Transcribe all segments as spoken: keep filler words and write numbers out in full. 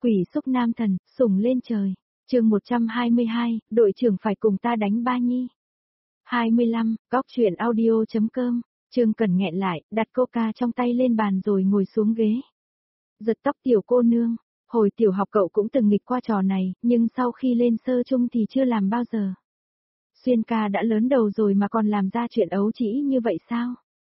Quỷ xúc nam thần, sủng lên trời. Chương một trăm hai mươi hai, đội trưởng phải cùng ta đánh ba nhi. hai mươi lăm, góc truyện audio.com. Trương Cẩn nghẹn lại, đặt coca trong tay lên bàn rồi ngồi xuống ghế. Giật tóc tiểu cô nương, hồi tiểu học cậu cũng từng nghịch qua trò này, nhưng sau khi lên sơ chung thì chưa làm bao giờ. Xuyên ca đã lớn đầu rồi mà còn làm ra chuyện ấu trĩ như vậy sao?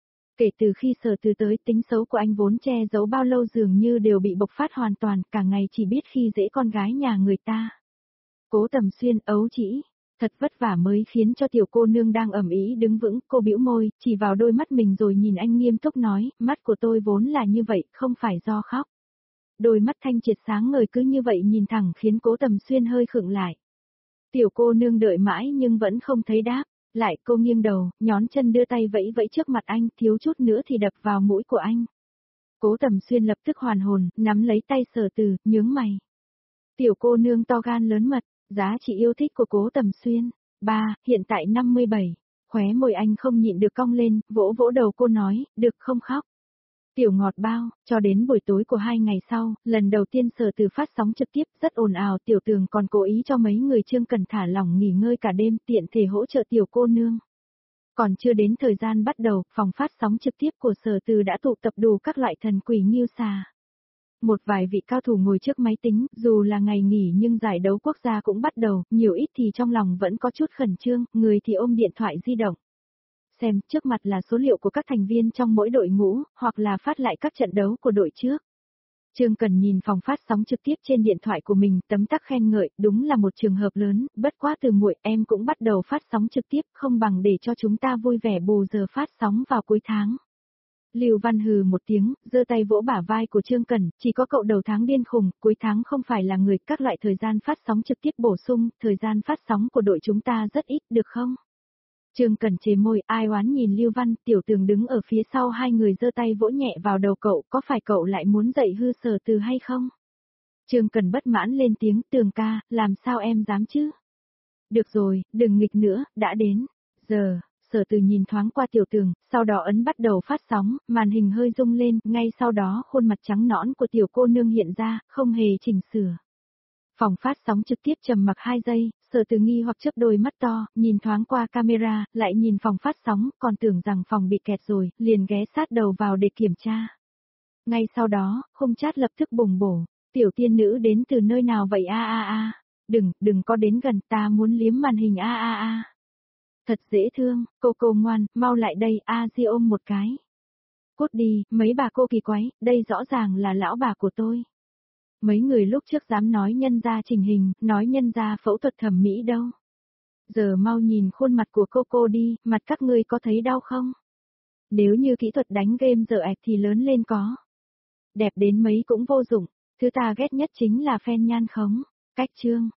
Kể từ khi Sở Từ tới, tính xấu của anh vốn che giấu bao lâu dường như đều bị bộc phát hoàn toàn, cả ngày chỉ biết khi dễ con gái nhà người ta. Cố Tầm Xuyên, ấu trĩ, thật vất vả mới khiến cho tiểu cô nương đang ẩm ý đứng vững, cô bĩu môi, chỉ vào đôi mắt mình rồi nhìn anh nghiêm túc nói, mắt của tôi vốn là như vậy, không phải do khóc. Đôi mắt thanh triệt sáng ngời cứ như vậy nhìn thẳng khiến Cố Tầm Xuyên hơi khựng lại. Tiểu cô nương đợi mãi nhưng vẫn không thấy đáp. Lại cô nghiêng đầu, nhón chân đưa tay vẫy vẫy trước mặt anh, thiếu chút nữa thì đập vào mũi của anh. Cố Tầm Xuyên lập tức hoàn hồn, nắm lấy tay Sở Từ, nhướng mày. Tiểu cô nương to gan lớn mật, giá trị yêu thích của Cố Tầm Xuyên. Ba, hiện tại năm mươi bảy. Khóe môi anh không nhịn được cong lên, vỗ vỗ đầu cô nói, được không khóc. Tiểu ngọt bao, cho đến buổi tối của hai ngày sau, lần đầu tiên Sở Từ phát sóng trực tiếp, rất ồn ào, Tiểu Tường còn cố ý cho mấy người Trương Cần thả lỏng nghỉ ngơi cả đêm, tiện thể hỗ trợ tiểu cô nương. Còn chưa đến thời gian bắt đầu, phòng phát sóng trực tiếp của Sở Từ đã tụ tập đủ các loại thần quỷ nghiêu xà. Một vài vị cao thủ ngồi trước máy tính, dù là ngày nghỉ nhưng giải đấu quốc gia cũng bắt đầu, nhiều ít thì trong lòng vẫn có chút khẩn trương, người thì ôm điện thoại di động. Xem, trước mặt là số liệu của các thành viên trong mỗi đội ngũ, hoặc là phát lại các trận đấu của đội trước. Trương Cần nhìn phòng phát sóng trực tiếp trên điện thoại của mình, tấm tắc khen ngợi, đúng là một trường hợp lớn, bất quá từ muội em cũng bắt đầu phát sóng trực tiếp, không bằng để cho chúng ta vui vẻ bù giờ phát sóng vào cuối tháng. Lưu Văn hừ một tiếng, giơ tay vỗ bả vai của Trương Cần, chỉ có cậu đầu tháng điên khùng, cuối tháng không phải là người, các loại thời gian phát sóng trực tiếp bổ sung, thời gian phát sóng của đội chúng ta rất ít, được không? Trương Cẩn chế môi, ai oán nhìn Lưu Văn, Tiểu Tường đứng ở phía sau hai người giơ tay vỗ nhẹ vào đầu cậu, có phải cậu lại muốn dạy hư Sở Từ hay không? Trương Cẩn bất mãn lên tiếng, Tường ca, làm sao em dám chứ? Được rồi, đừng nghịch nữa, đã đến. Giờ, Sở Từ nhìn thoáng qua Tiểu Tường, sau đó ấn bắt đầu phát sóng, màn hình hơi rung lên, ngay sau đó khuôn mặt trắng nõn của tiểu cô nương hiện ra, không hề chỉnh sửa. Phòng phát sóng trực tiếp trầm mặc hai giây, Sở Từ nghi hoặc chớp đôi mắt to, nhìn thoáng qua camera, lại nhìn phòng phát sóng, còn tưởng rằng phòng bị kẹt rồi, liền ghé sát đầu vào để kiểm tra. Ngay sau đó, khung chat lập tức bùng bổ, tiểu tiên nữ đến từ nơi nào vậy a a a, đừng, đừng có đến gần, ta muốn liếm màn hình a a a. Thật dễ thương, cô cô ngoan, mau lại đây, a di ôm một cái. Cút đi, mấy bà cô kỳ quái, đây rõ ràng là lão bà của tôi. Mấy người lúc trước dám nói nhân gia chỉnh hình, nói nhân gia phẫu thuật thẩm mỹ đâu. Giờ mau nhìn khuôn mặt của cô cô đi, mặt các ngươi có thấy đau không? Nếu như kỹ thuật đánh game giờ ạch thì lớn lên có. Đẹp đến mấy cũng vô dụng, thứ ta ghét nhất chính là fan nhan khống. Cách chương,